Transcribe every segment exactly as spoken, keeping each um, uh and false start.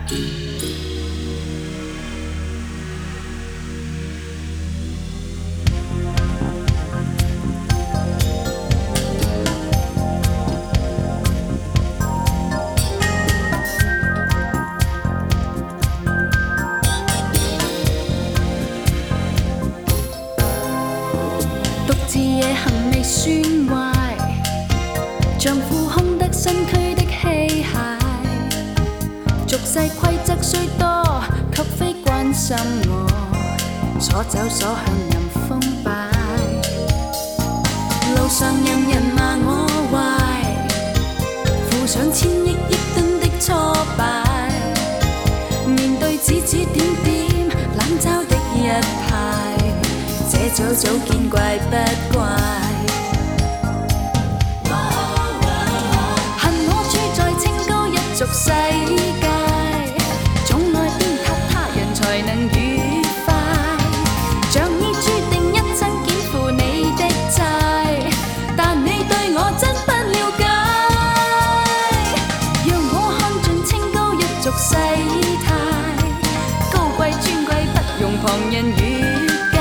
自野行未算壞，像副空得身軀的器械。俗世規則雖多，卻非關心我，所走所向任風擺。路上任人罵我壞，負上千億億噸的挫敗。面對指指點點冷嘲的一派。這早早見怪不怪，恨我處在清高一族世界，總愛鞭撻他人才能愉快，像已注定一生肩負你的債，但你對我真不了解，讓我看盡清高一族世態，高貴尊貴不容旁人與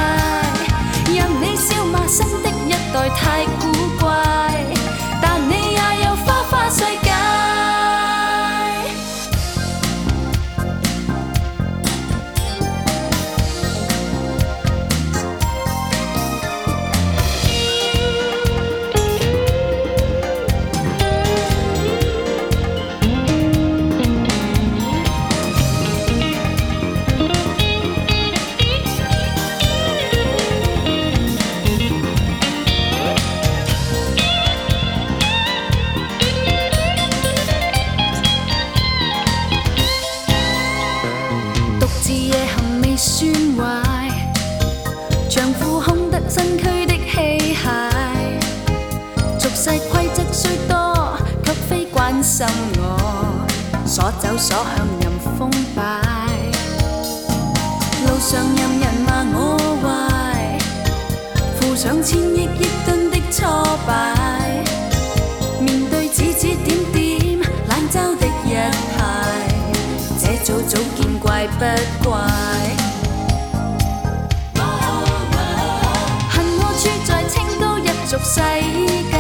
新的一代太古怪，但你也有花花世界。自野行未算壞，像副空得身軀的器械。俗世規則雖多，卻非關心我，所走所向任風擺。路上任人罵我壞，負上千億億噸的挫敗。面對指指點點冷嘲的一派，這早早見怪不怪，恨我處在清高一族世界。